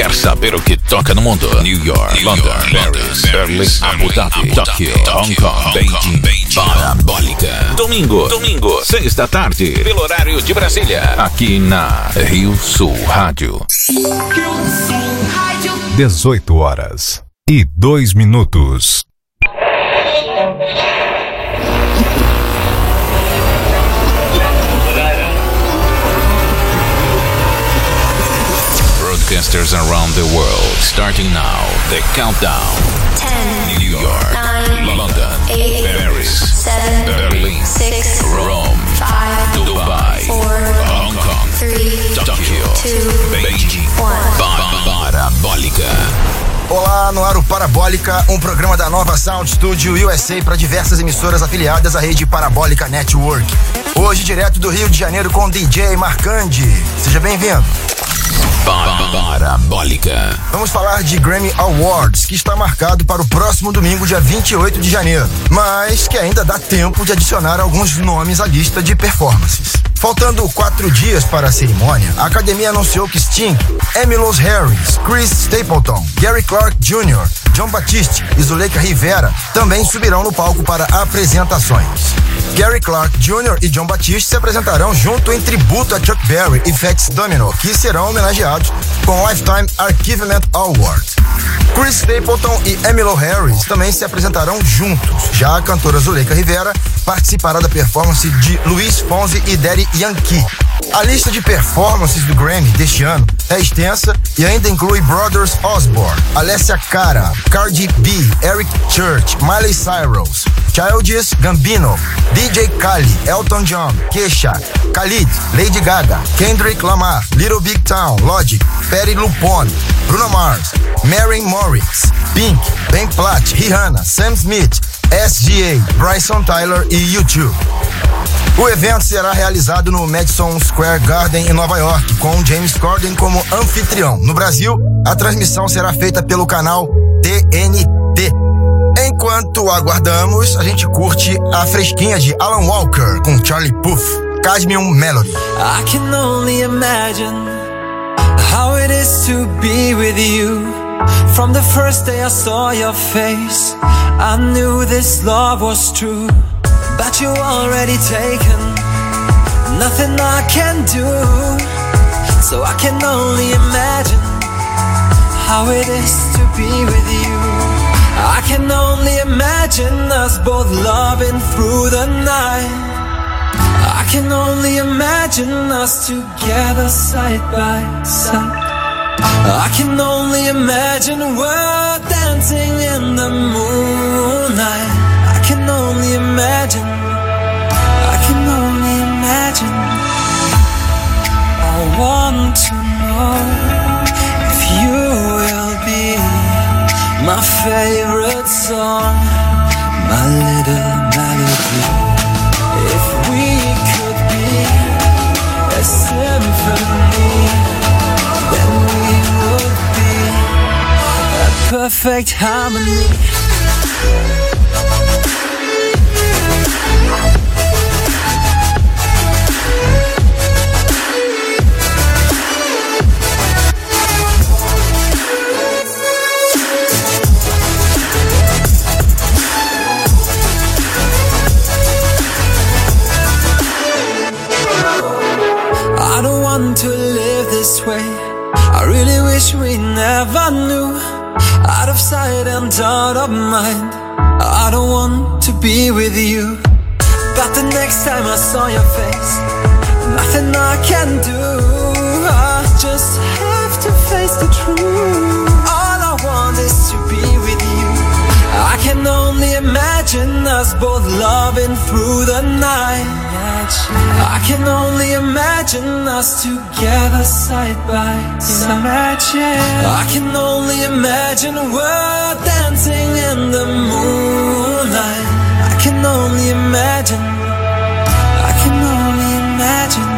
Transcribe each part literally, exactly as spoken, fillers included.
Quer saber o que toca no mundo? New York, London, Paris, Berlim, Abu Dhabi, Tóquio, Hong Kong, Beijing, Parabólica. Domingo, domingo, seis da tarde, pelo horário de Brasília. Aqui na Rio Sul Rádio. dezoito horas e dois minutos. Broadcasters around the world, starting now, the countdown. ten, New York, nine, London, eight, Paris, seven, Berlin, six, Rome, five, Dubai, four, Hong Kong, three, Tóquio, two, Beijing, one. Parabólica. Olá, no ar o Parabólica, um programa da Nova Sound Studio U S A para diversas emissoras afiliadas à rede Parabólica Network. Hoje, direto do Rio de Janeiro com o D J Marcandi. Seja bem-vindo. Parabólica. Vamos falar de Grammy Awards, que está marcado para o próximo domingo, dia vinte e oito de janeiro, mas que ainda dá tempo de adicionar alguns nomes à lista de performances. Faltando quatro dias para a cerimônia, a academia anunciou que Sting, Emmylou Harris, Chris Stapleton, Gary Clark Júnior, Jon Batiste e Zuleika Rivera também subirão no palco para apresentações. Gary Clark Júnior e Jon Batiste se apresentarão junto em tributo a Chuck Berry e Fats Domino, que serão homenageados com o Lifetime Achievement Award. Chris Stapleton e Emmylou Harris também se apresentarão juntos. Já a cantora Zuleika Rivera participará da performance de Luiz Fonsi e Daddy Yankee. A lista de performances do Grammy deste ano é extensa e ainda inclui Brothers Osborne, Alessia Cara, Cardi B, Eric Church, Miley Cyrus, Childish Gambino, D J Khaled, Elton John, Kesha, Khalid, Lady Gaga, Kendrick Lamar, Little Big Town, Logic, Patti LuPone, Bruno Mars, Maren Morris, Pink, Ben Platt, Rihanna, Sam Smith, S G A, Bryson Tyler e U dois. O evento será realizado no Madison Square Garden em Nova York, com James Corden como anfitrião. No Brasil, a transmissão será feita pelo canal T N T. Enquanto aguardamos, a gente curte a fresquinha de Alan Walker com Charlie Puth, Cadmium Melody. I can only imagine how it is to be with you. From the first day I saw your face, I knew this love was true. But you already taken, nothing I can do. So I can only imagine how it is to be with you. I can only imagine us both loving through the night. I can only imagine us together side by side. I can only imagine we're dancing in the moonlight. I can only imagine, I can only imagine. I want to know if you will be my favorite song, my little melody. If we could be a symphony, then we would be a perfect harmony. I don't want to live this way. I really wish we never knew. Out of sight and out of mind, I don't want to be with you. But the next time I saw your face, nothing I can do. I just have to face the truth. All I want is to be with you. I can only imagine us both loving through the night. I can only imagine us together side by side. I can only imagine we're dancing in the moonlight. I can only imagine, I can only imagine.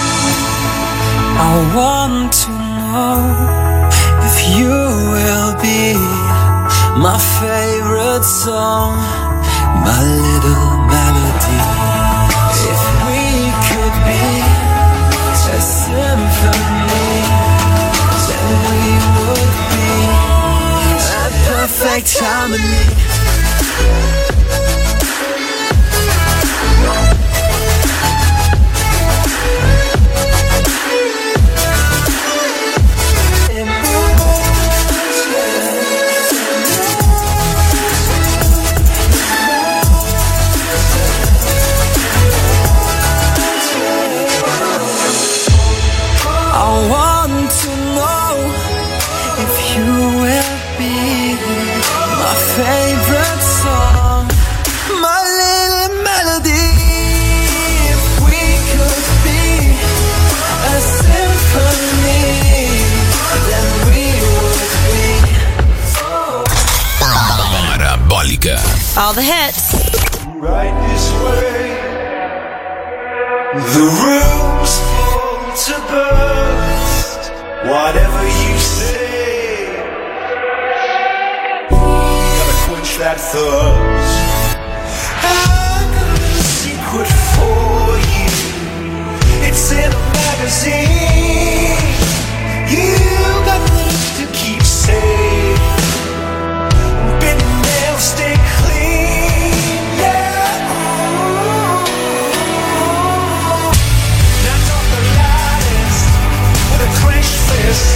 I want to know if you will be my favorite song, my little melody. If we could be a symphony, then we would right time and me. I want to know if you will be my favorite song, my little melody. If we could be a symphony, then we would be Parabólica. All the hits. Right this way. The room's full to burst. Whatever you say, gotta quench that thirst. I got a secret for you. It's in a magazine. You got things to keep safe. Bitten nails stay clean. Yeah. Knocked off the lightest with a clenched fist.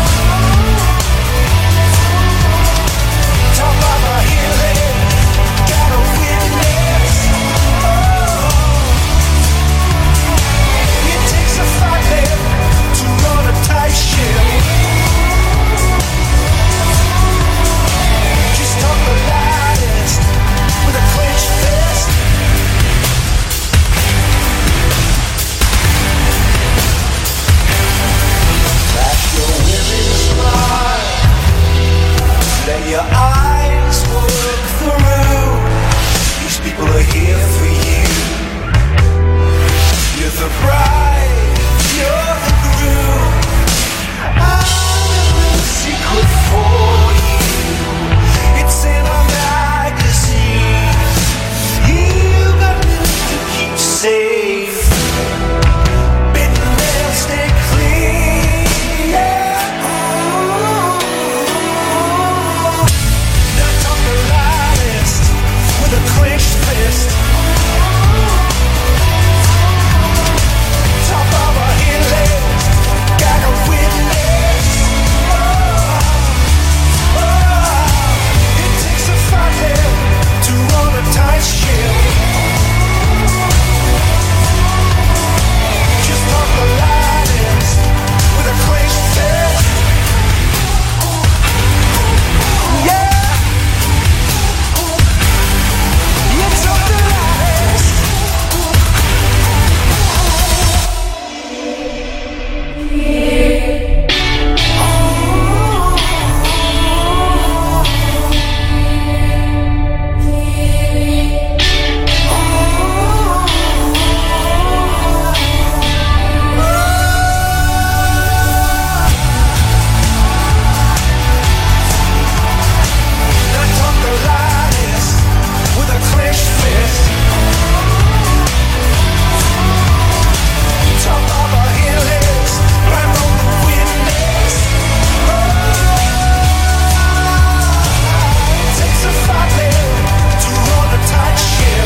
Top of a healing, got a witness. Oh. It takes a fight left to run a tight ship. Just top the lightest with a clenched fist. Flash your women smile. Let your eyes work through. These people are here for you. You're the bride, you're the groom. I have a secret for you. It's in a magazine. You got things to keep safe. Bitten nails stay clean. Yeah. Knocked off the lightest with a clenched fist. Top of a hit list, got a witness. Oh, oh. It takes a fight left to run a tight ship. Just top the lightest with a clenched fist. Yeah. You top the lightest. Knocked off the lightest with a clenched fist. Top of a hit list, I'm on the witness. It takes a fight left to run a tight ship.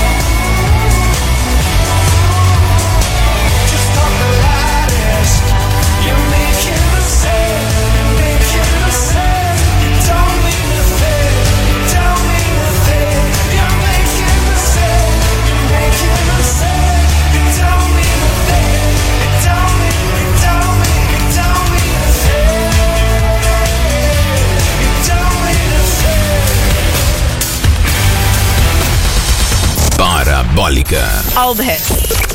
Just top the lightest. You're making a sound, you're making a sound. You don't mean a thing, you don't mean a thing. You're making a sound, you're making a sound. You don't mean a thing, you don't mean, you don't mean, you don't mean a thing. You don't mean a thing. Parabólica. All the hits.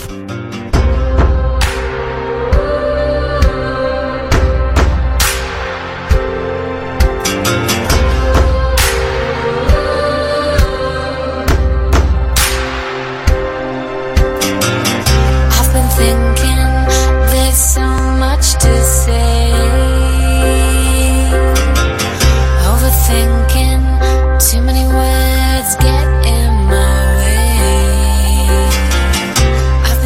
I've been thinking there's so much to say. Overthinking, too many words get in my way. I've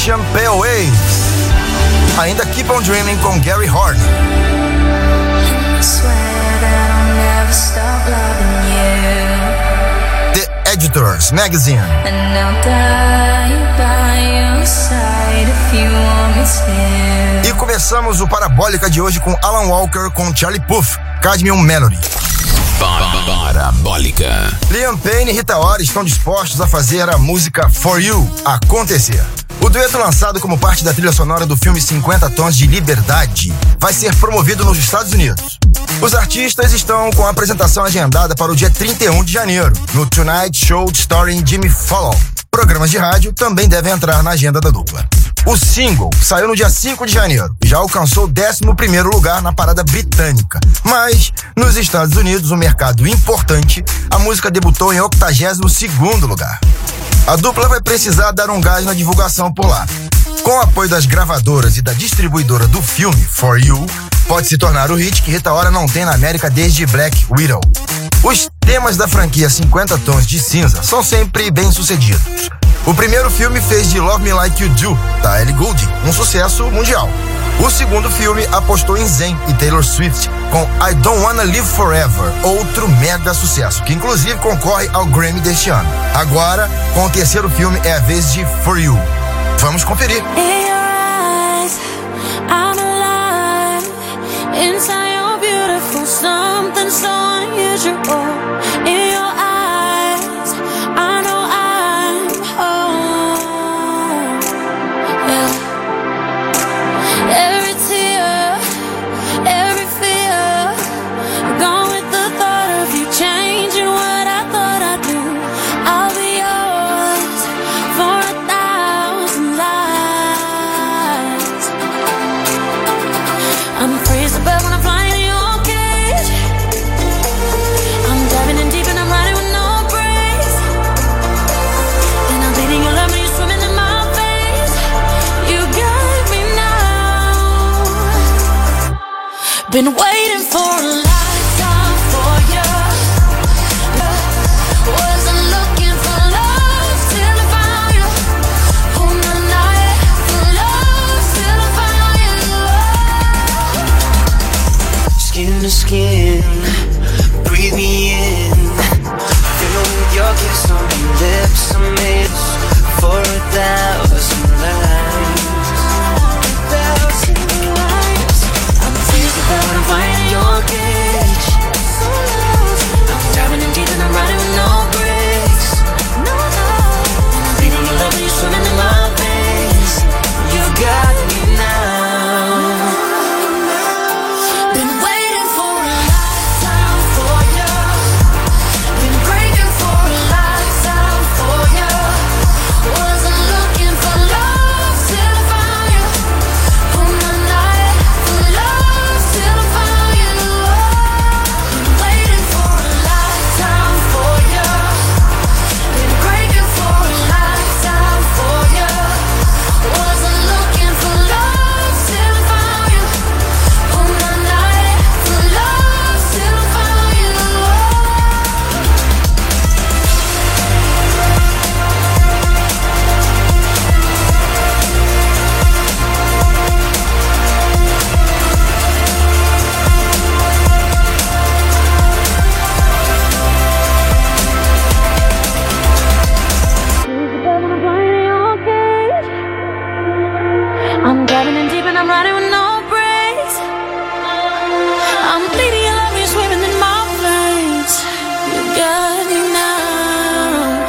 Ocean Pale Waves. Ainda Keep on Dreaming com Gary Horn. The Editors Magazine. E começamos o Parabólica de hoje com Alan Walker com Charlie Puth, Cadmium Melody. Parabólica. Liam Payne e Rita Ora estão dispostos a fazer a música For You acontecer. O dueto, lançado como parte da trilha sonora do filme cinquenta Tons de Liberdade, vai ser promovido nos Estados Unidos. Os artistas estão com a apresentação agendada para o dia trinta e um de janeiro, no Tonight Show starring Jimmy Fallon. Programas de rádio também devem entrar na agenda da dupla. O single saiu no dia cinco de janeiro e já alcançou o décimo primeiro lugar na parada britânica. Mas, nos Estados Unidos, um mercado importante, a música debutou em octagésimo segundo lugar. A dupla vai precisar dar um gás na divulgação por lá. Com o apoio das gravadoras e da distribuidora do filme, For You, pode se tornar o hit que Rita Ora não tem na América desde Black Widow. Os temas da franquia cinquenta Tons de Cinza são sempre bem sucedidos. O primeiro filme fez de Love Me Like You Do, da Ellie Goulding, um sucesso mundial. O segundo filme apostou em Zayn e Taylor Swift com I Don't Wanna Live Forever, outro mega sucesso, que inclusive concorre ao Grammy deste ano. Agora, com o terceiro filme, é a vez de For You. Vamos conferir. In your eyes, I'm alive. Inside you're beautiful, something so unusual. In your eyes, I know I'm home. Yeah. Every tear, every fear, gone with the thought of you changing what I thought I'd do. I'll be yours for a thousand lives. I'm free as a bird when I'm flying in your cage. I'm diving in deep and I'm riding with no brakes. And I'm bleeding your love when you're swimming in my face. You got me now. Been waiting for a lifetime for you. Wasn't looking for love till I found you. On the night for love till I found you. Skin to skin, breathe me in. Fill with your kiss on your lips, I'm made for a thousand lives. Thousand lives. I'm freezing but when I'm flying in your cage. I'm diving in deep and I'm riding with no brakes. No, no. And I'm bleeding your love when you're swimming in my veins. You got me now. Been waiting for a lifetime for you. Been breaking for a lifetime for you. Wasn't looking for love till I found you. On the night for love till I found you. Been waiting for a lifetime for you. Been breaking for a lifetime for you. Wasn't looking for love till I found you. On the night for love till I found you. I'm diving in deep and I'm riding with no brakes. I'm bleeding your love, you're swimming in my veins. You got me now.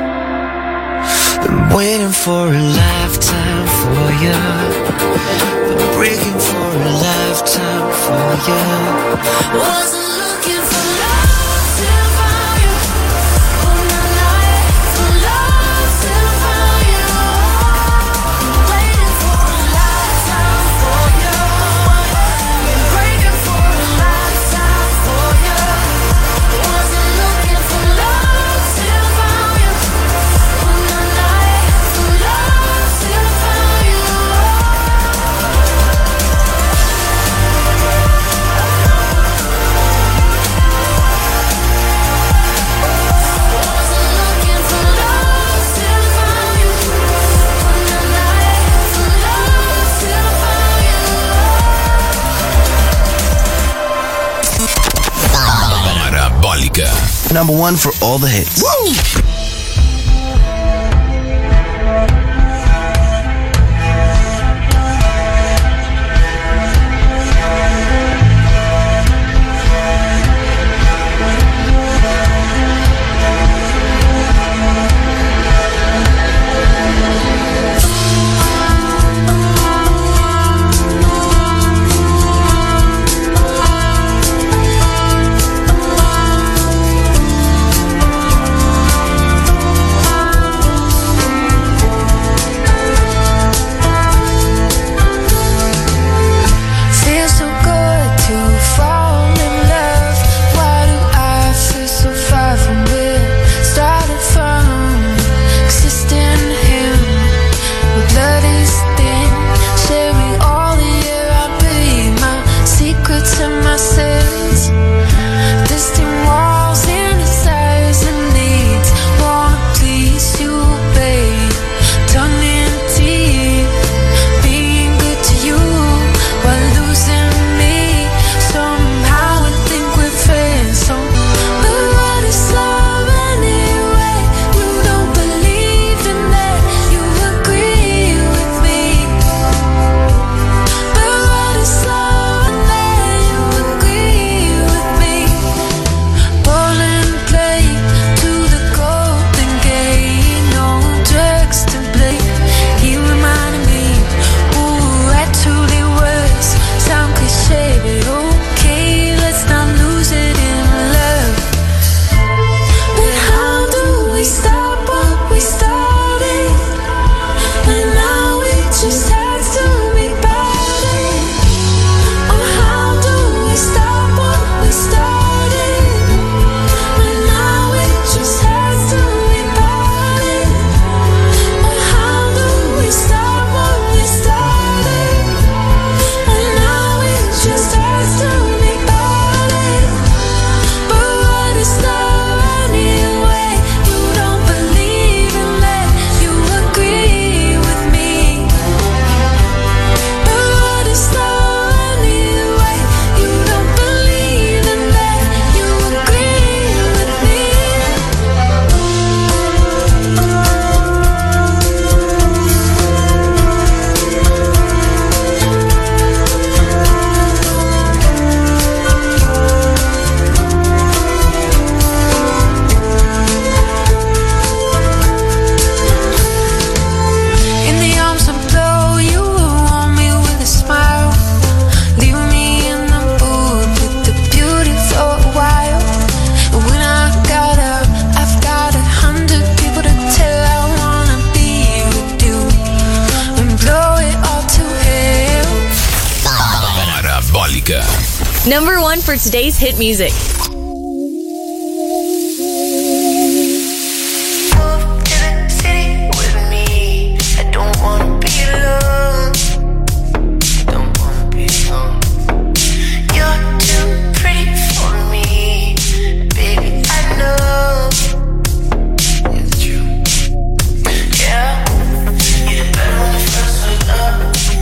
Been waiting for a lifetime for you. Been breaking for a lifetime for you. Wasn't looking for love till I found you. On the night for love till I found you. Waiting for a lifetime for you. Been breaking for a lifetime for you. Wasn't looking for love till I found you. On the night for love till I found you. Number one for all the hits. Woo! Number one for today's hit music.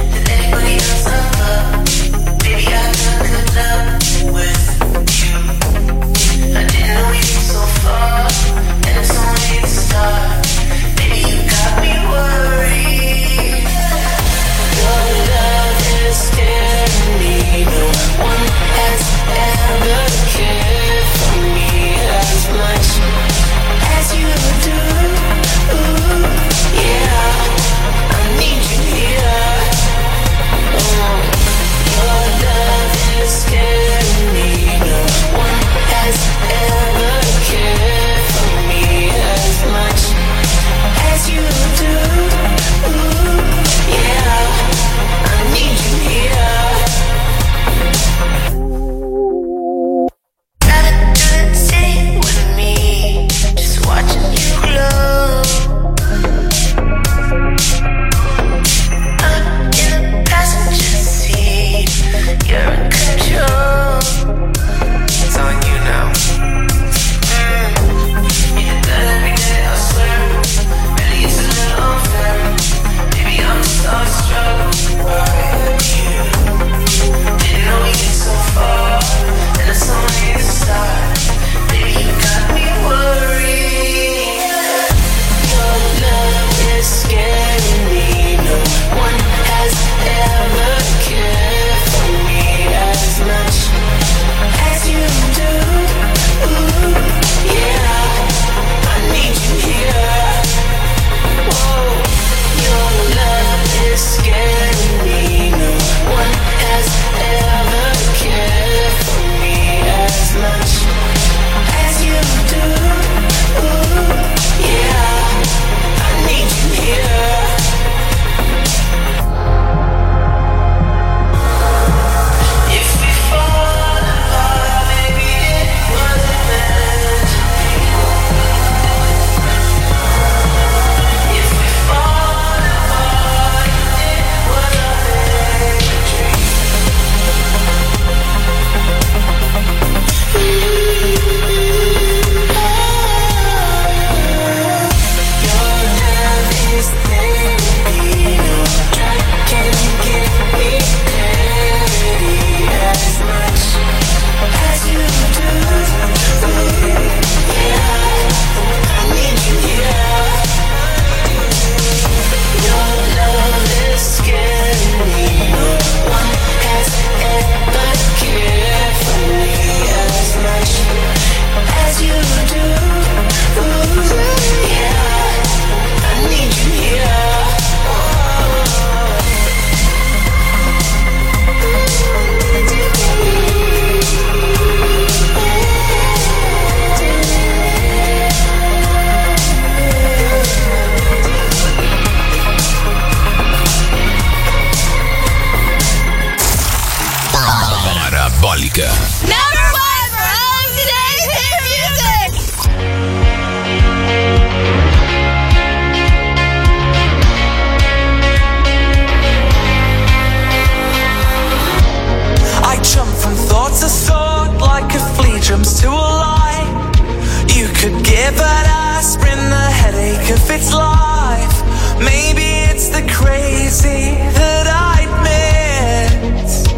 Baby, I took a love with you. Parabólica. Number one for all of today's hit music. I jump from thought to thought like a flea jumps to a lie. You could give an aspirin the headache of its life. Maybe it's the crazy that I miss.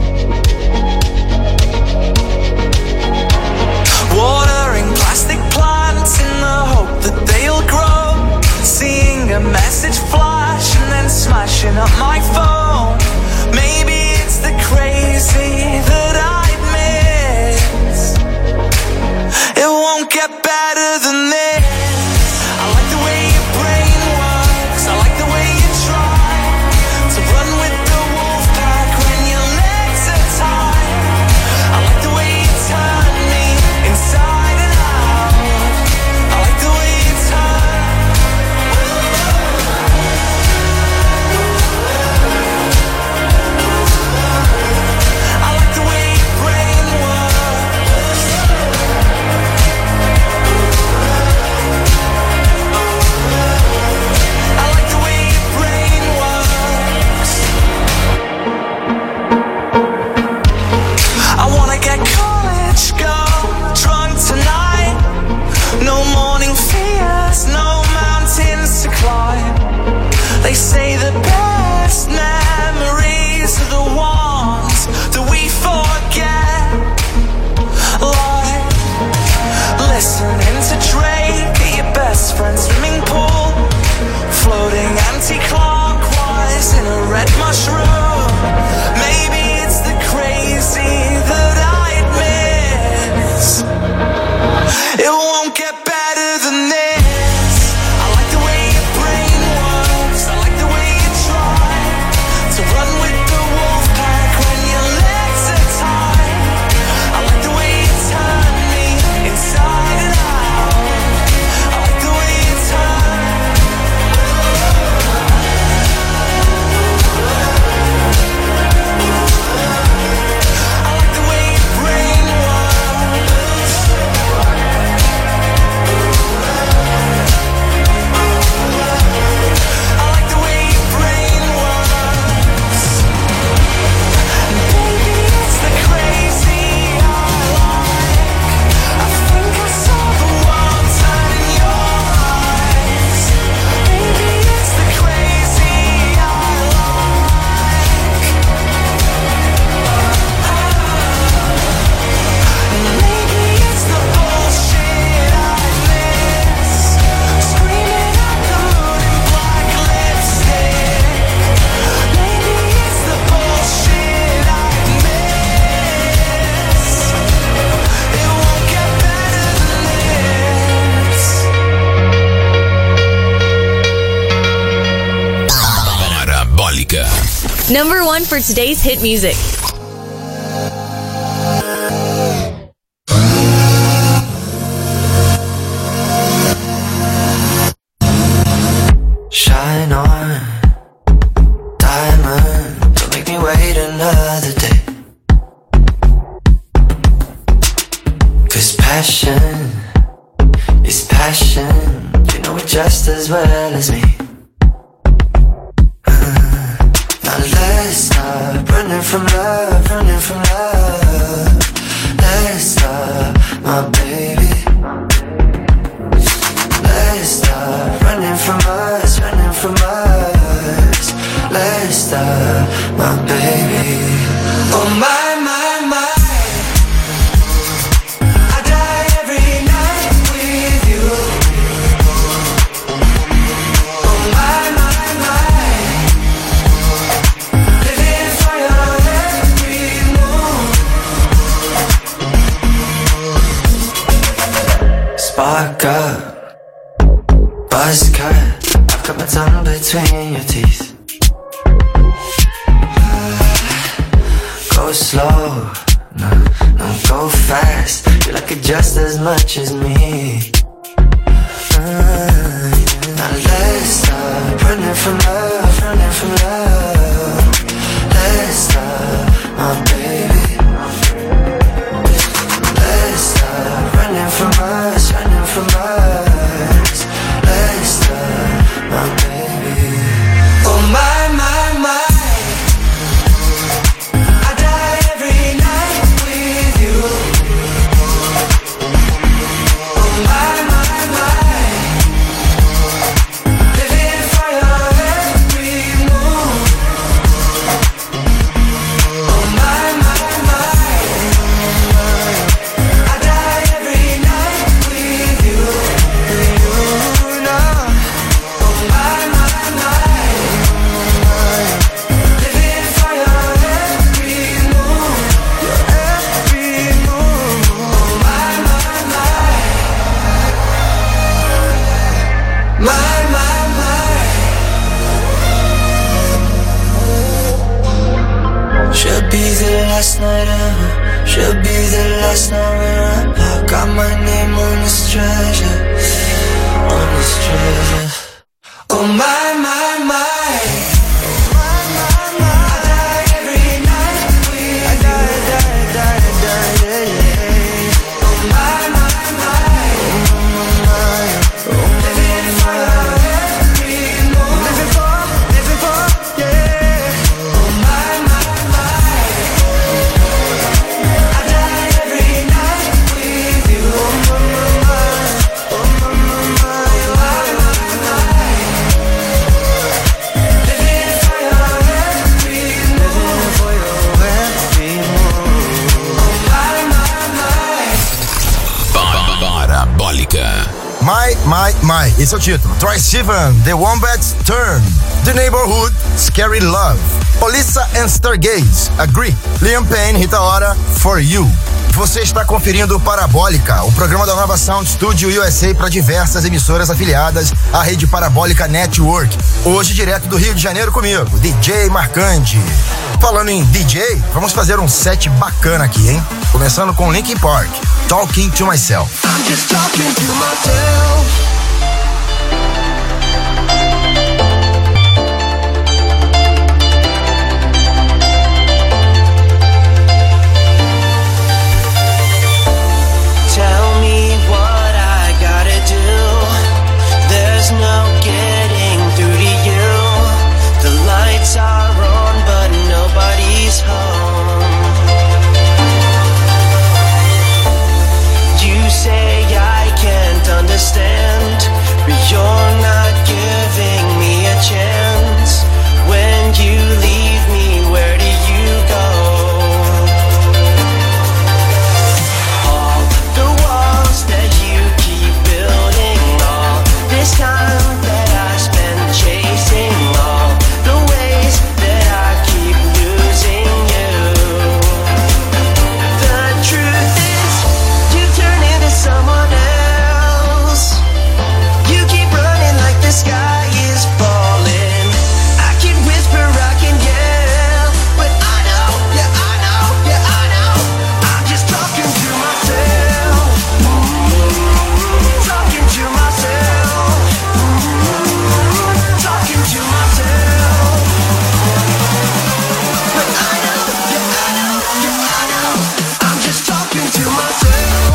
Watering plastic plants in the hope that they'll grow. Seeing a message flash and then smashing up my phone. Maybe it's the crazy that I miss. It won't get better than this. I like the way your brain works. I like the way you try to run with the wolf pack when your legs are tied. I like the way you turn me inside and out. I like the way you turn. I like the way your brain works. I like the way your brain works. I wanna get college girl drunk tonight. No morning fears, no mountains to climb. They say the best memories are the ones that we forget. Like listening to Drake at your best friend's swimming pool, floating anti-clockwise in a red mushroom. Maybe it's the crazy that I'd miss. It won't get better than this. I like the way your brain works. I like the way you try to run with the wolf pack when your legs are tied. I like the way you turn me inside and out. I like the way you turn. I like the way your brain works. I like the way your brain works. And baby, it's the crazy I like. I think I saw the world turn in your eyes. Baby, it's the crazy I like. And maybe it's the bullshit I miss. Screaming at the moon in black lipstick. Maybe it's the bullshit I miss. It won't get better than this. Parabólica. Number one for today's hit music. Shine on, diamond. Don't make me wait another day. Cause passion is passion. You know it just as well as me. Uh, Now let's stop running from love, running from love. Let's stop, my baby. Let's stop running from us, running from us. Let's stop, my baby. Oh my, my, my. I die every night with you. Oh my, my, my. Living for your every move. Spark up, buzz cut. I've got my tongue between your teeth. Go slow, no, no, go fast. You like it just as much as me. Uh, now let's stop running from love, running from love. Let's stop, my baby. last night ever. Should be the last night where I got my name on this treasure, on this treasure. Oh my, my, my. My, My, My, esse é o título. Troye Sivan, The Wombat's Turn, The Neighborhood, Scary Love, Olissa and Stargaze, Agree, Liam Payne, Rita Ora, For You. Você está conferindo o Parabólica, o programa da nova Sound Studio U S A para diversas emissoras afiliadas à rede Parabólica Network. Hoje direto do Rio de Janeiro comigo, D J Marcandi. Falando em D J, vamos fazer um set bacana aqui, hein? Começando com Linkin Park, Talking to Myself. I'm just talking to myself. Tell me what I gotta do. There's no getting through to you. The lights are on, but nobody's home. You say I can't understand, but you're not giving me a chance. When you leave me, where do you go? All the walls that you keep building, all this time that I spent chasing, all the ways that I keep losing you. The truth is, you turn into someone else. You keep running like the sky is falling. I can whisper, I can yell, but I know, yeah, I know, yeah, I know. I'm just talking to myself, talking to myself, talking to myself. But I know, yeah, I know, yeah, I know. I'm just talking to myself.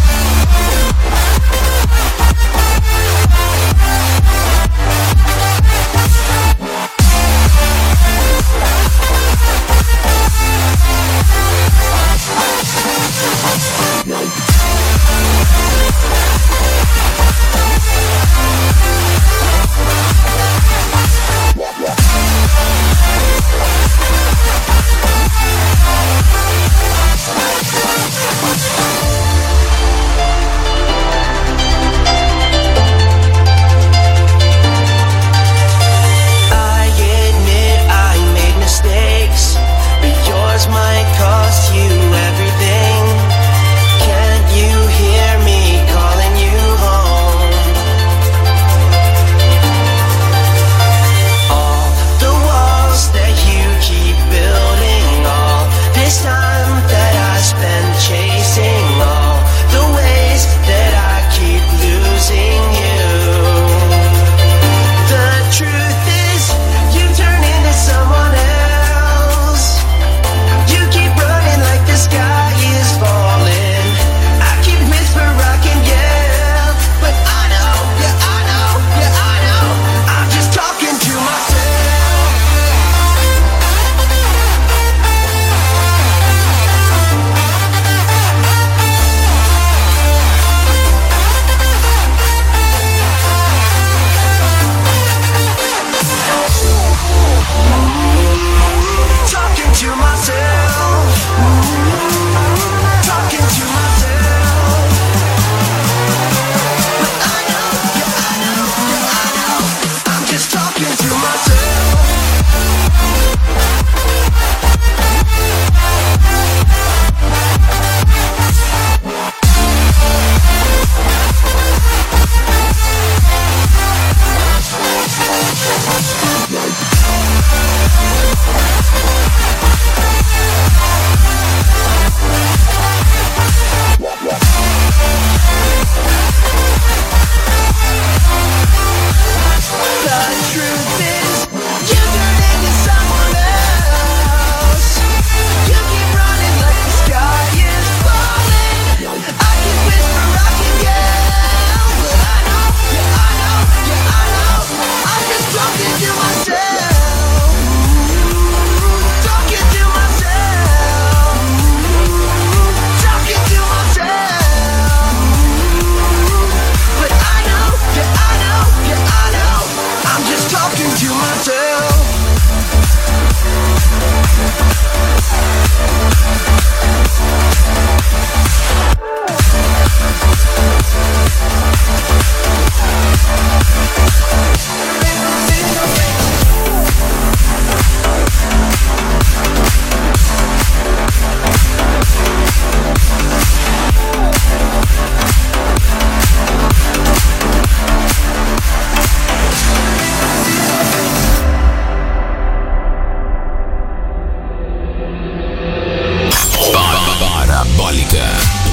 I admit I made mistakes, but yours might cost you everything. Can't you hear me calling you home? All the walls that you keep building, all this time that I spent chasing, all the ways that I keep losing you. The truth is, you turn into someone else. You keep running like the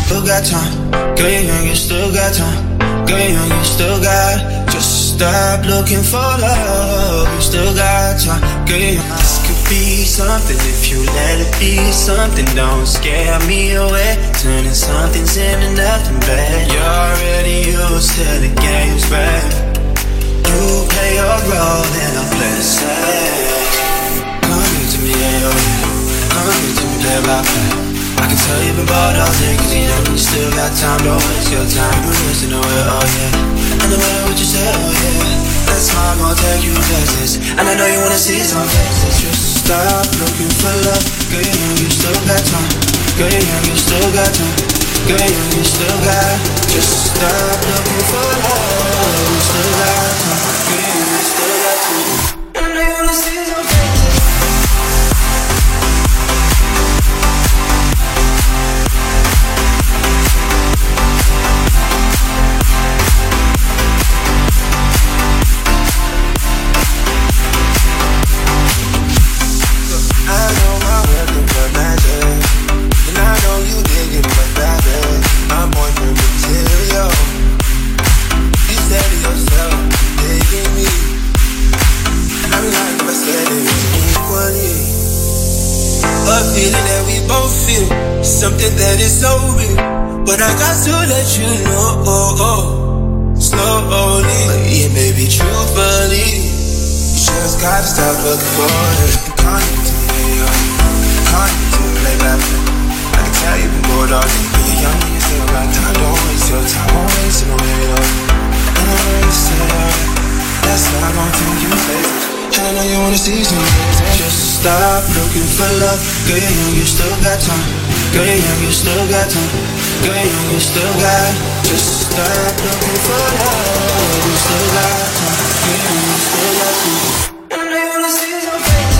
Still got time, girl, you're young, you still got time. Girl, you're young, you still got. Just stop looking for love, you still got time. Girl, you're young. This could be something if you let it be something. Don't scare me away, turning something's into nothing bad. You're already used to the game's back. You play your role and I'll play the same. Come here to me, yeah, oh yeah. Come here to me, play by play. I can tell you've been bored all day, cause you know you still got time. Don't waste your time, you're wasting away, oh yeah. And no matter what you say, oh yeah, that's how I'm gonna take you places. And I know you wanna see some faces. Just stop looking for love. Girl, you know you still got time. Girl, you know you still got time. Girl, you know you still got. Just stop looking for love. You still got time. Girl, you know you still got time. And I know you wanna see some faces. Something that is so real, but I got to let you know, oh, oh, slowly, but it may be truthfully. You just gotta stop looking for it. Can't even to me, can't even to me like that. I can tell you've been bored all day, but you're young and you still got time. Don't waste your time, don't waste no way, oh. And I know you say, that's why I'm gonna take you places. And I know you wanna see some things. Just stop looking for love. Girl, you know you still got time. Girl, you know you still got time. Girl, you know you still got. Just stop looking for love. You still got time. Girl, you know you still got time. And I know you wanna see some faces.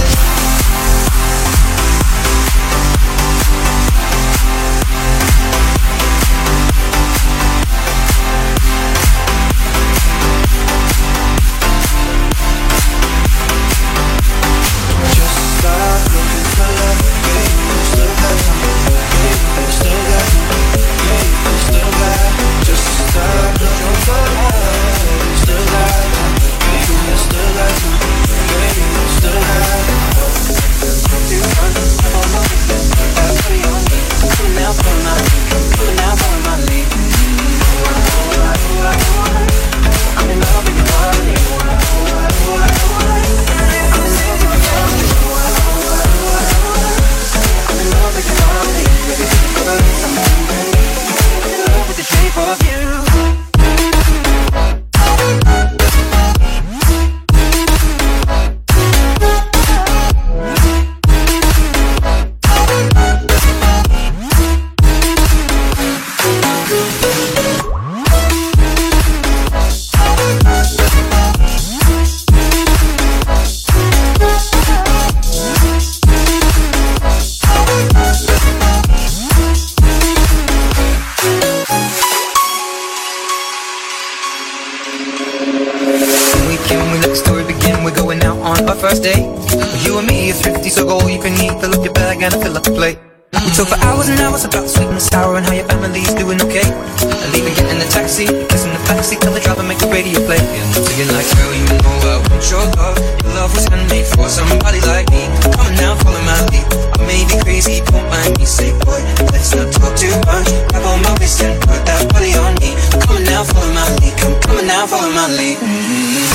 First date, you and me are thrifty, so go all you can eat. Fill up your bag and fill up the plate. We talk for hours and hours about sweet and sour and how your family's doing okay. And leaving, get in the taxi, kissing the backseat, tell the driver make the radio play. And I'm singing like, girl, you know I want your love. Your love was handmade for somebody like me. Come on now, follow my lead. I may be crazy, don't mind me. Say, boy, let's not talk too much. Grab on my waist and put that body on me. Come on now, follow my lead. Come, come on now, follow my lead. Mm-hmm.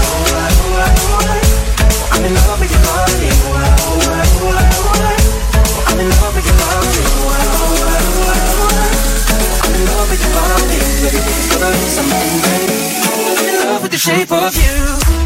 I'm in love with your body. I'm in love with your body. I'm in love with your body. It's gonna be something great. I'm in love with the shape of you.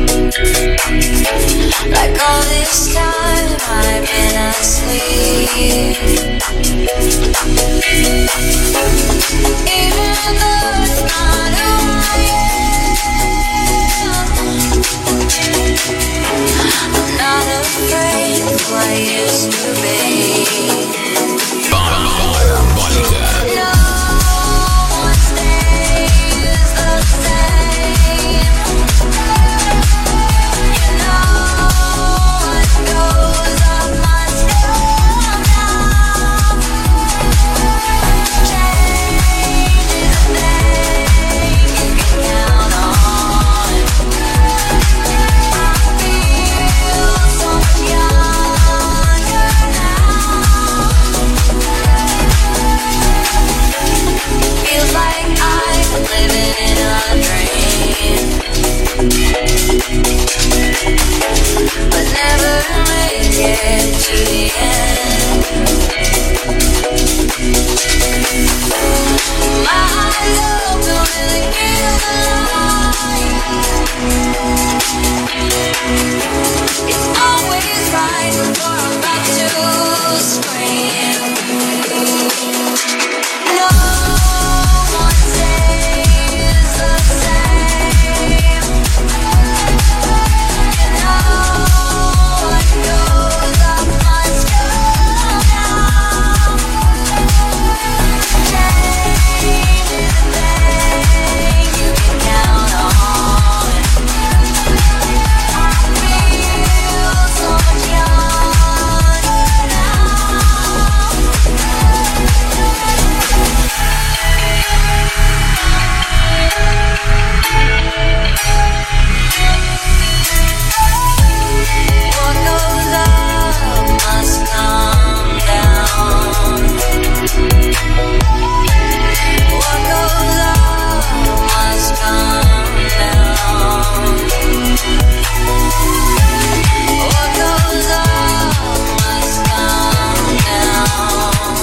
Like all this time I've been asleep. Even though it's not who I am, I'm not afraid of who I used to be. No one stays the same. You know what goes up must come down. Change is a thing you can count on. I feel so much younger now. Feels like I've been living in a dream, but never make it to the end. My love don't really give a lie. It's always right before I'm about to scream. No one stays the same. You know what goes up must come down. Change is a thing you can count on. I feel so much younger now. What goes up must come down. What goes up must come down. What goes up must come down.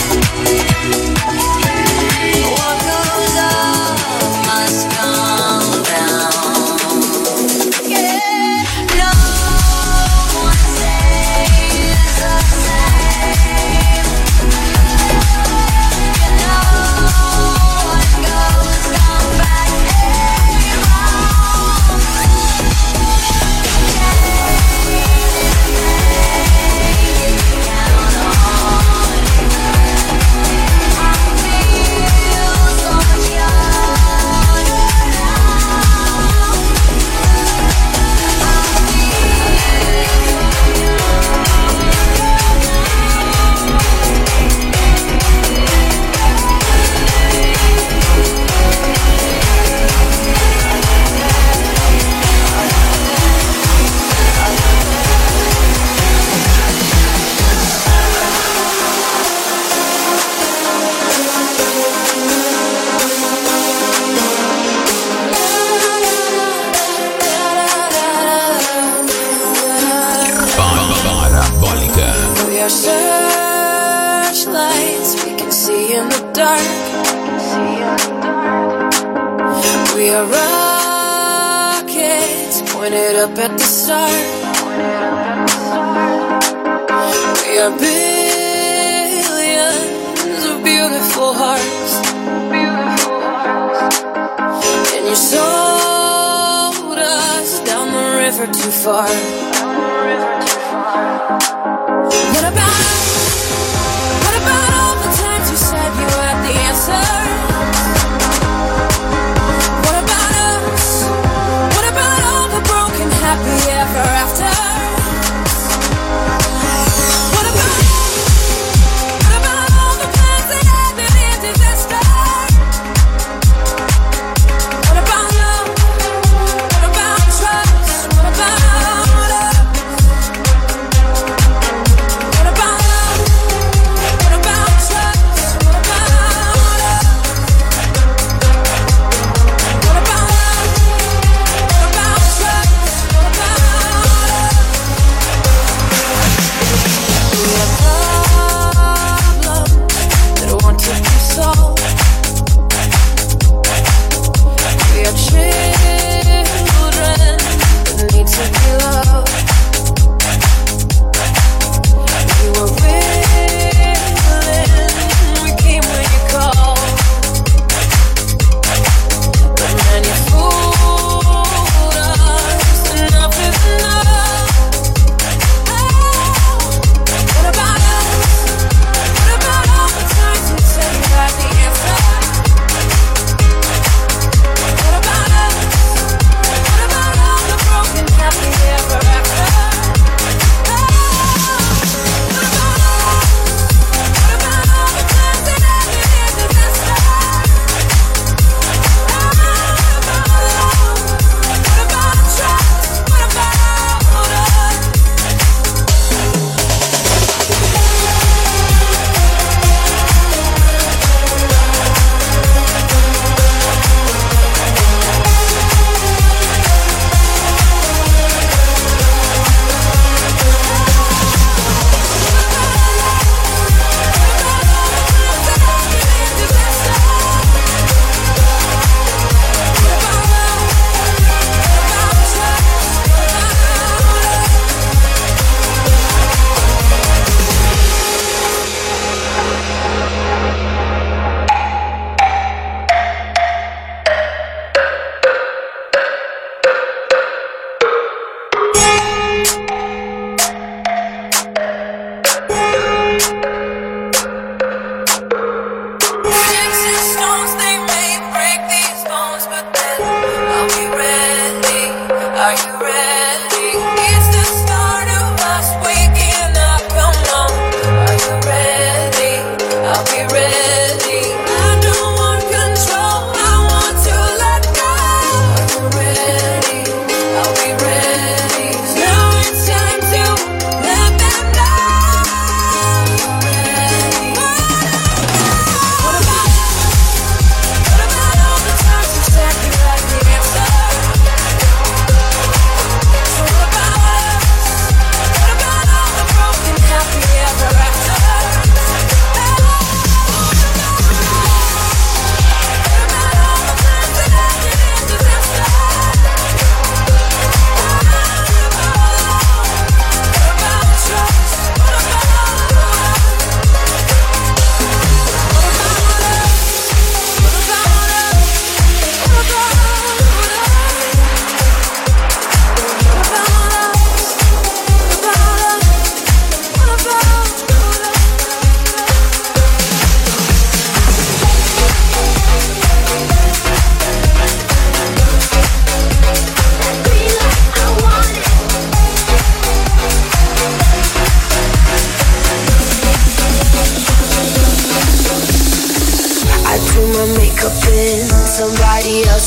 What goes up must come down. No one stays the same. You know what goes come back around. Change is a thing you can count on. I feel so much younger Parabólica. We are searchlights we can see in the dark. We are rockets pointed up at the start. We are billions of beautiful hearts. And you sold us down the river too far. What about, what about all the times you said you had the answer? What about us? What about all the broken happy ever after? What about, what about all the plans that ended in disaster? What about love? What about trust? What about us? What about love?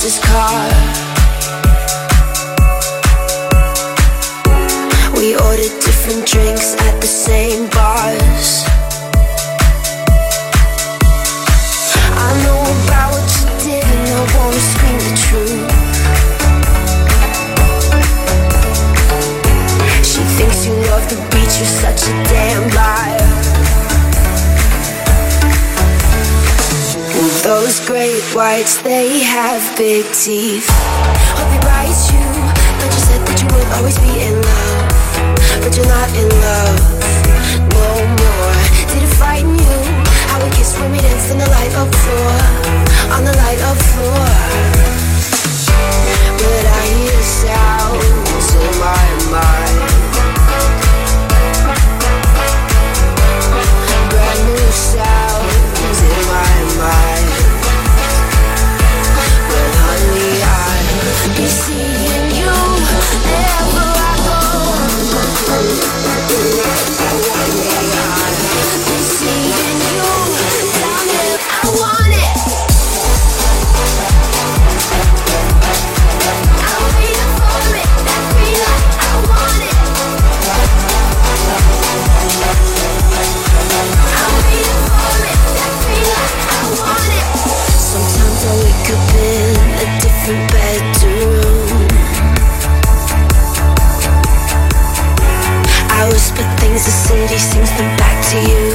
else's car. We ordered different drinks at the same bars. I know about what you did and I wanna scream the truth. She thinks you love the beach, you're such a damn liar. Those great whites, they have big teeth. Hope they write you, but you said that you would always be in love. But you're not in love no more. Did it frighten you? How we kissed when we danced on the light up floor. On the light up floor. But I hear sounds in my mind. Brand new sounds in my mind. Well, honey, I'll be seeing you wherever I go. Be seeing you down there. I want it. I'm waiting for it. That green light. I want it. I'm waiting for it. That green light. I want it. Sometimes I wake up in a different bedroom. I whisper things the city sings them back to you.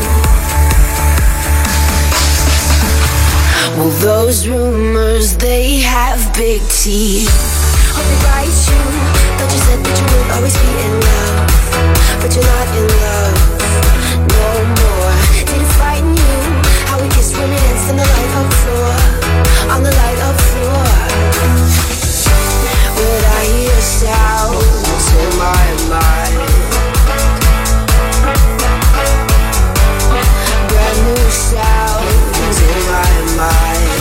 Well, those rumors, they have big teeth. Hope they write you, but you said that you would always be in love. But you're not in love no more. Did it frighten you? How we kissed when we danced on the light up floor. On the light up floor. Would I hear sounds in my mind? Brand new sounds in my mind.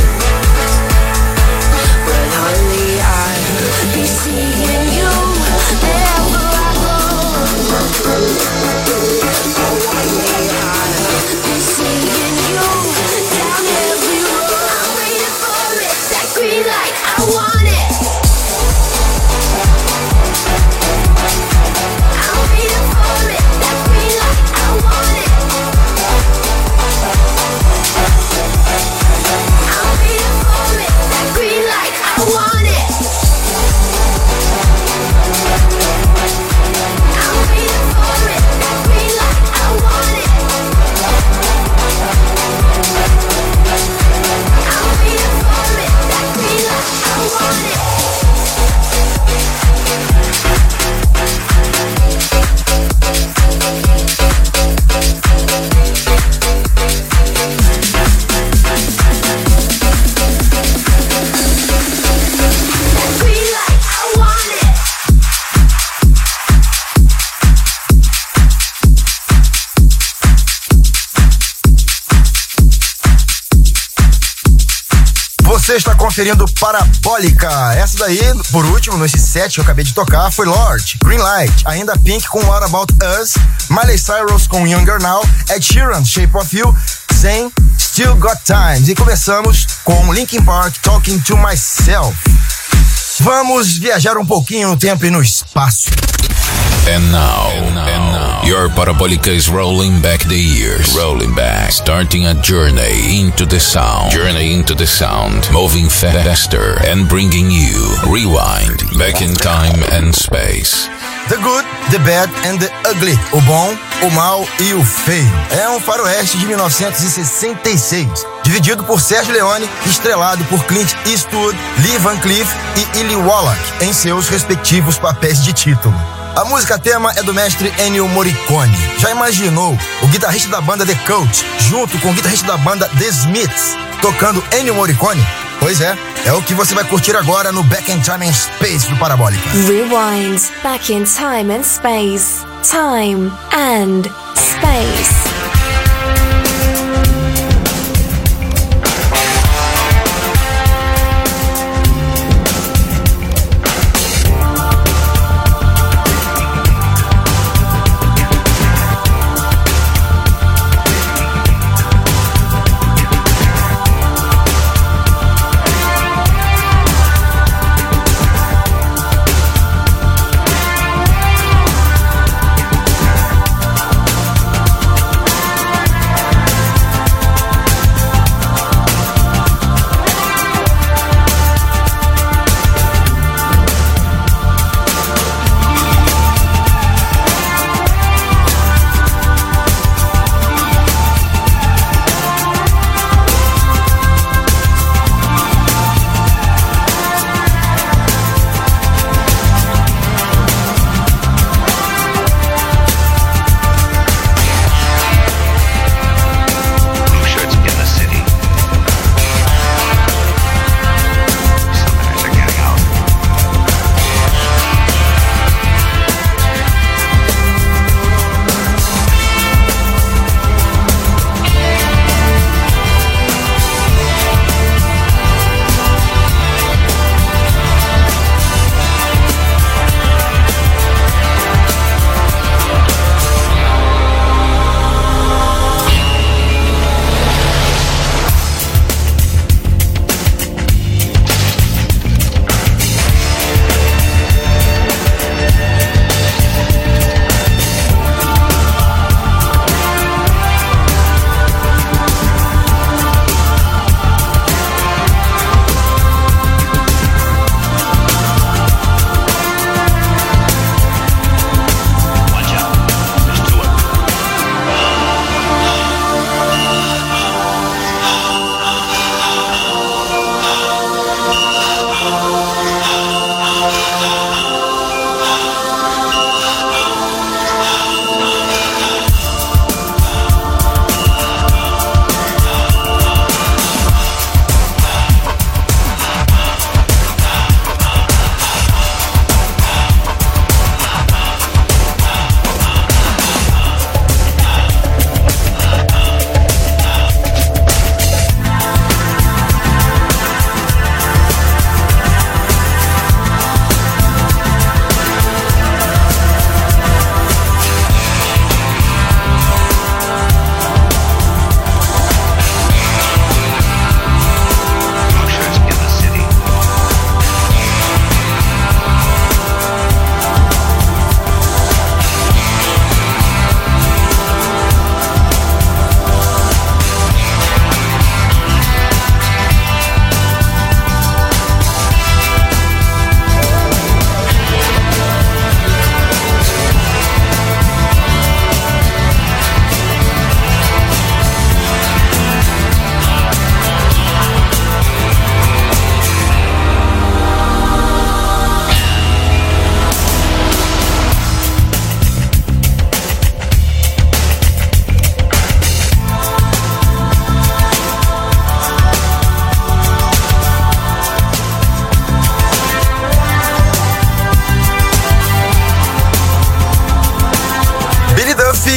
But honey, I'll be seeing you wherever I go. Honey, I'll be seeing you down every road. I'm waiting for it, that green light. I want it. I'm waiting for it, that green light. I want it. I'm waiting for it, that green light. I want it. I'm waiting for it, that green light. I want it. I'm waiting for it, that green light. I want it. That green light. I want it. Você está conferindo Parabólica. Essa daí, por último, nesse set que eu acabei de tocar, foi Lorde, Green Light, ainda Pink com What About Us, Miley Cyrus com Younger Now, Ed Sheeran, Shape of You, Zayn, Still Got Time. E começamos com Linkin Park, Talking to Myself. Vamos viajar um pouquinho no tempo e no espaço. And now, and now, your Parabolica is rolling back the years, rolling back, starting a journey into the sound, journey into the sound, moving faster and bringing you rewind, back in time and space. The Good, The Bad and The Ugly. O bom, o mal e o feio. É um faroeste de mil novecentos e sessenta e seis, dividido por Sergio Leone, estrelado por Clint Eastwood, Lee Van Cleef e Eli Wallach em seus respectivos papéis de título. A música tema é do mestre Ennio Morricone. Já imaginou o guitarrista da banda The Cult junto com o guitarrista da banda The Smiths tocando Ennio Morricone? Pois é, é o que você vai curtir agora no Back in Time and Space do Parabólica. Rewind, Back in Time and Space. Time and Space.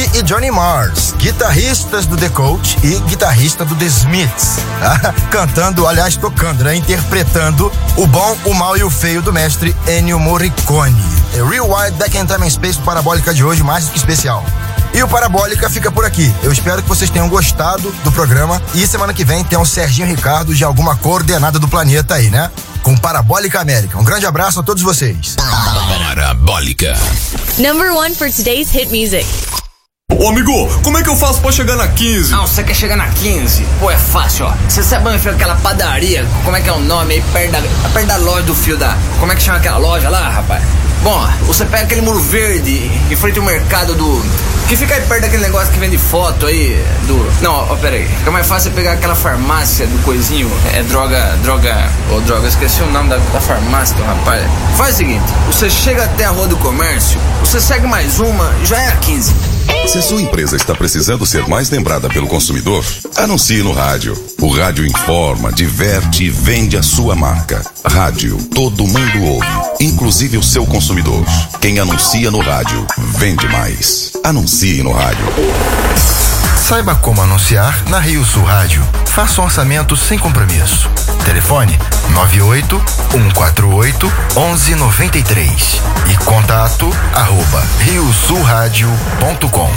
e Johnny Marrs, guitarristas do The Cult e guitarrista do The Smiths, tá? Cantando, aliás, tocando, né? Interpretando o bom, o mal e o feio do mestre Ennio Morricone. É Real Wide Back in Time and Space Parabólica de hoje, mais do que especial. E o Parabólica fica por aqui. Eu espero que vocês tenham gostado do programa e semana que vem tem o Serginho Ricardo de alguma coordenada do planeta aí, né? Com Parabólica América. Um grande abraço a todos vocês. Parabólica. Number one for today's hit music. Ô amigo, como é que eu faço pra chegar na quinze? Ah, você quer chegar na quinze? Pô, é fácil, ó. Você sabe onde fica aquela padaria? Como é que é o nome aí? Perto da, perto da loja do fio da... Como é que chama aquela loja lá, rapaz? Bom, você pega aquele muro verde em frente ao mercado do... Que fica aí perto daquele negócio que vende foto aí do... Não, ó, pera aí. Fica mais fácil pegar aquela farmácia do coisinho. É droga... Droga... Ô, oh, droga, esqueci o nome da, da farmácia do rapaz. Faz o seguinte. Você chega até a Rua do Comércio. Você segue mais uma, já é a quinze. Se sua empresa está precisando ser mais lembrada pelo consumidor, anuncie no rádio. O rádio informa, diverte e vende a sua marca. Rádio, todo mundo ouve, inclusive o seu consumidor. Quem anuncia no rádio, vende mais. Anuncie no rádio. Saiba como anunciar na Rio Sul Rádio. Faça um orçamento sem compromisso. Telefone nove oito um quatro oito um um nove três e contato arroba rio sul rádio ponto com.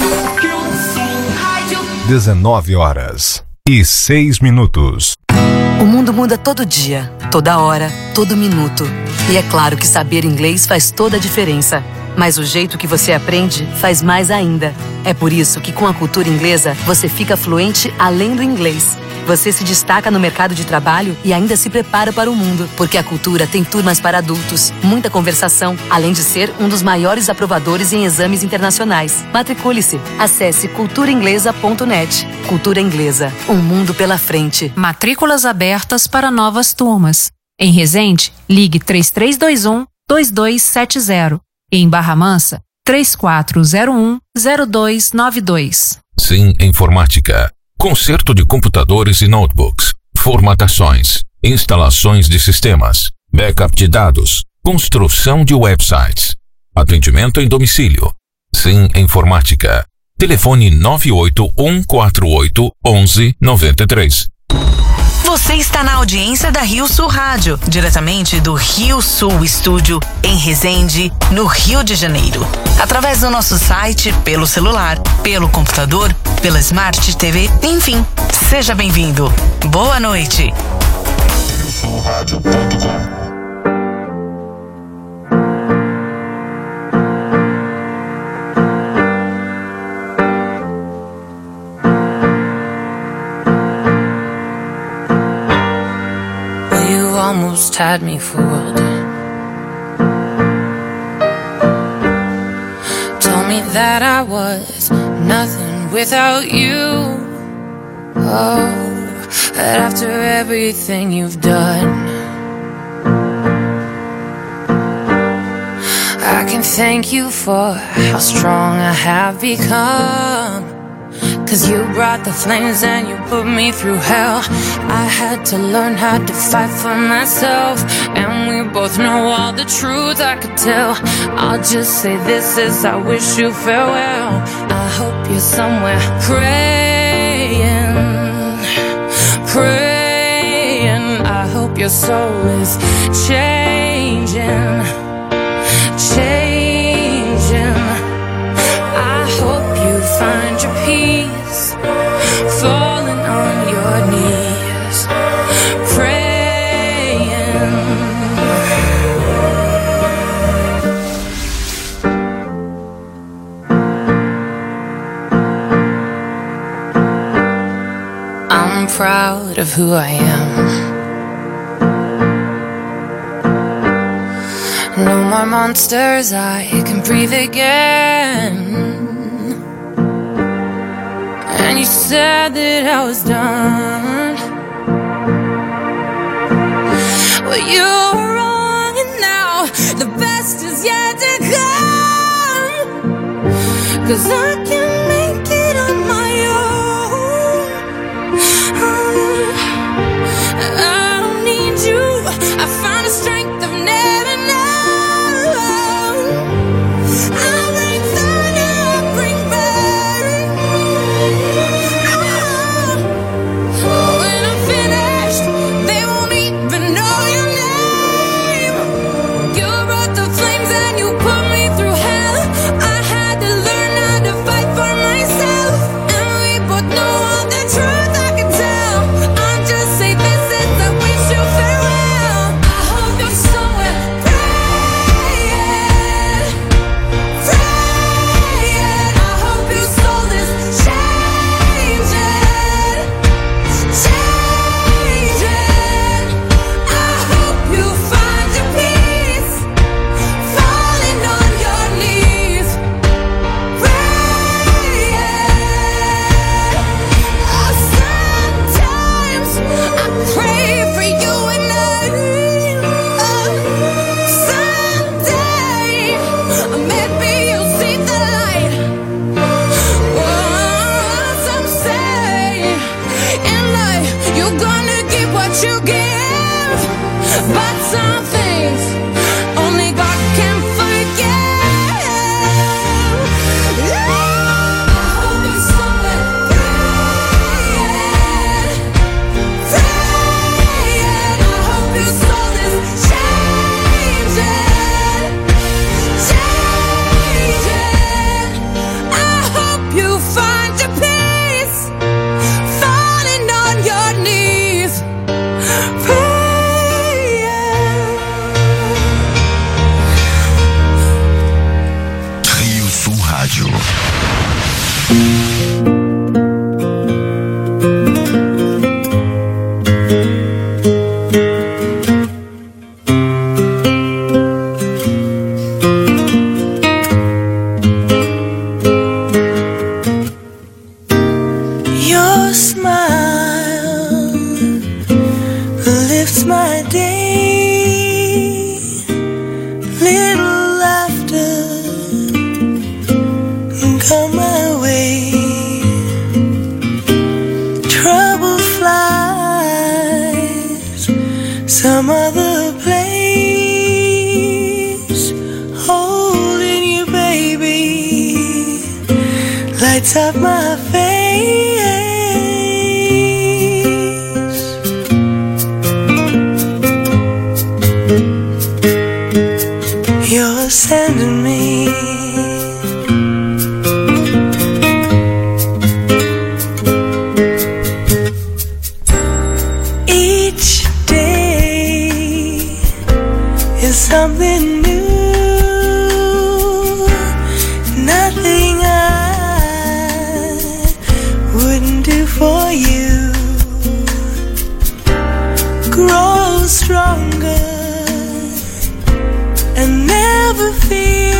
dezenove horas e seis minutos. O mundo muda todo dia, toda hora, todo minuto. E é claro que saber inglês faz toda a diferença. Mas o jeito que você aprende faz mais ainda. É por isso que com a cultura inglesa você fica fluente além do inglês. Você se destaca no mercado de trabalho e ainda se prepara para o mundo, porque a cultura tem turmas para adultos, muita conversação, além de ser um dos maiores aprovadores em exames internacionais. Matricule-se. Acesse cultura inglesa ponto net. Cultura Inglesa, um mundo pela frente. Matrículas abertas para novas turmas. Em Resende, ligue três três dois um, dois dois sete zero. E em Barra Mansa, três quatro zero um, zero dois nove dois. Sim Informática. Conserto de computadores e notebooks, formatações, instalações de sistemas, backup de dados, construção de websites, atendimento em domicílio. Sim Informática. Telefone nove oito um quatro oito um um nove três. Você está na audiência da Rio Sul Rádio, diretamente do Rio Sul Estúdio, em Resende, no Rio de Janeiro. Através do nosso site, pelo celular, pelo computador, pela Smart T V, enfim, seja bem-vindo. Boa noite. Almost had me fooled. Told me that I was nothing without you. Oh, that after everything you've done, I can thank you for how strong I have become. Cause you brought the flames and you put me through hell. I had to learn how to fight for myself, and we both know all the truth I could tell. I'll just say this as I wish you farewell. I hope you're somewhere praying, praying. I hope your soul is changing, changing. I hope you find your peace, falling on your knees, praying. I'm proud of who I am. No more monsters, I can breathe again. And you said that I was done. Well, you were wrong, and now the best is yet to come. Cause I can make it on my own. I don't need you. I found a strength I've never known. I'll bring thunder, I'll bring rain. Your smile lifts my day. Little laughter come my way. Trouble flies some other place. Holding you, baby, lights up my face. You're sending me each day is something new. Nothing I wouldn't do for you. Grow stronger and never fear.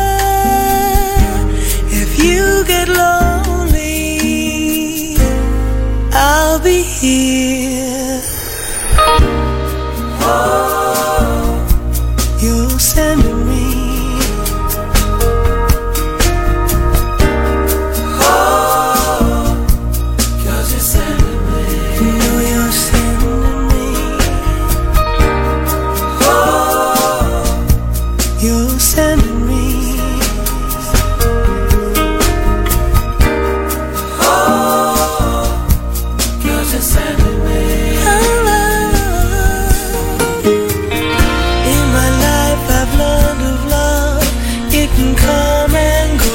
If you get lonely, I'll be here. Oh, you're sending me. Oh, 'cause you're sending me. You know you're sending me. Oh, you're sending me. Oh, 'cause you're sending me. In my life I've learned of love. It can come and go.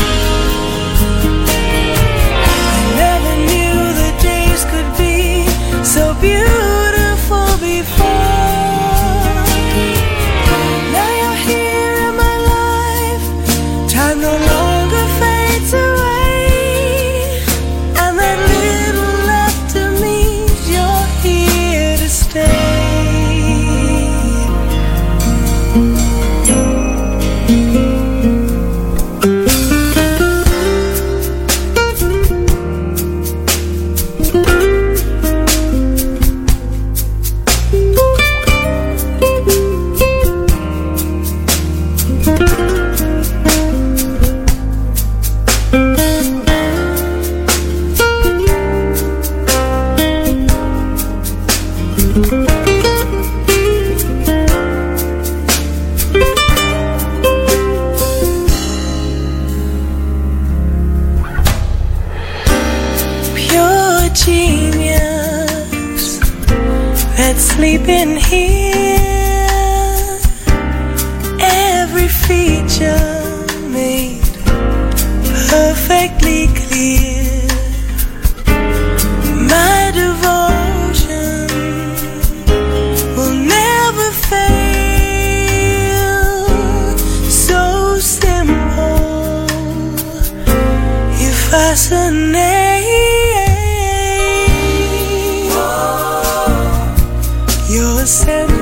I never knew the days could be so beautiful before. Now you're here in my life. Time no longer fades away. And that little left to me, you're here to stay. Pure genius that's sleeping here. Every feature made perfectly clear. My devotion will never fail. So simple, you fascinate. You're sending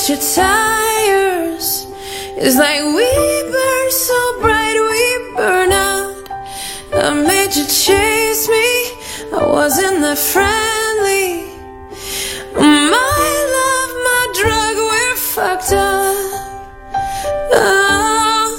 at your tires. It's like we burn so bright we burn out. I made you chase me, I wasn't that friendly. My love, my drug, we're fucked up. Oh.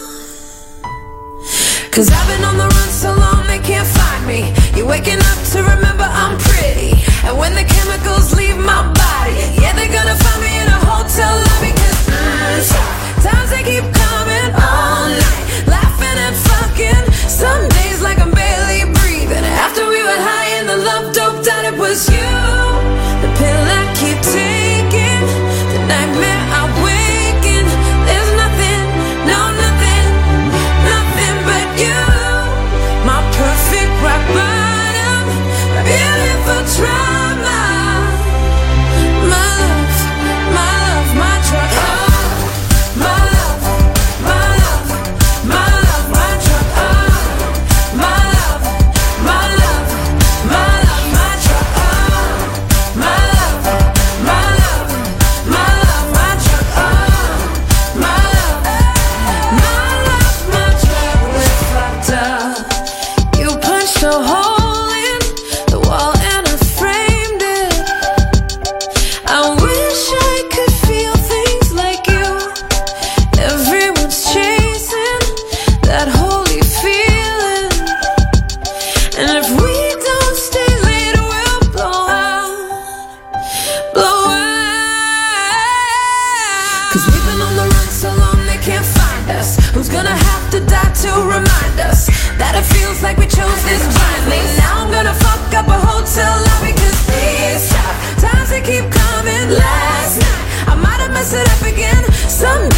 Cause I've been on the run so long they can't find me. You're waking up to remember I'm pretty. And when the chemicals leave my body, yeah, they're gonna find me in a hotel lobby. Cause mm, times they keep coming all night, laughing and fucking. Some days like I'm barely breathing. After we were high and the love doped out, it was you. The pill I keep taking, the nightmare I wake in. There's nothing, no nothing, nothing but you. My perfect rock bottom, beautiful trauma. My love, my love, my drug. Oh, my love, my love, my love, my drug. Oh, my love, my love, my love, my drug. Oh, my love, my love, my love, my drug. Oh, my love, my love, my drug. We're fucked up. You punched a hole in the wall and I framed it. I wish I could feel things like you. Everyone's chasing that holy feeling. And if we don't stay late, we'll blow out, blow out. Cause we've been on the run so long they can't find us. Who's gonna have to die to remind us that it feels like we chose this blindly? Now I'm gonna fuck up a hotel lobby. Cause these times they keep coming. Last night I might have messed it up again. Someday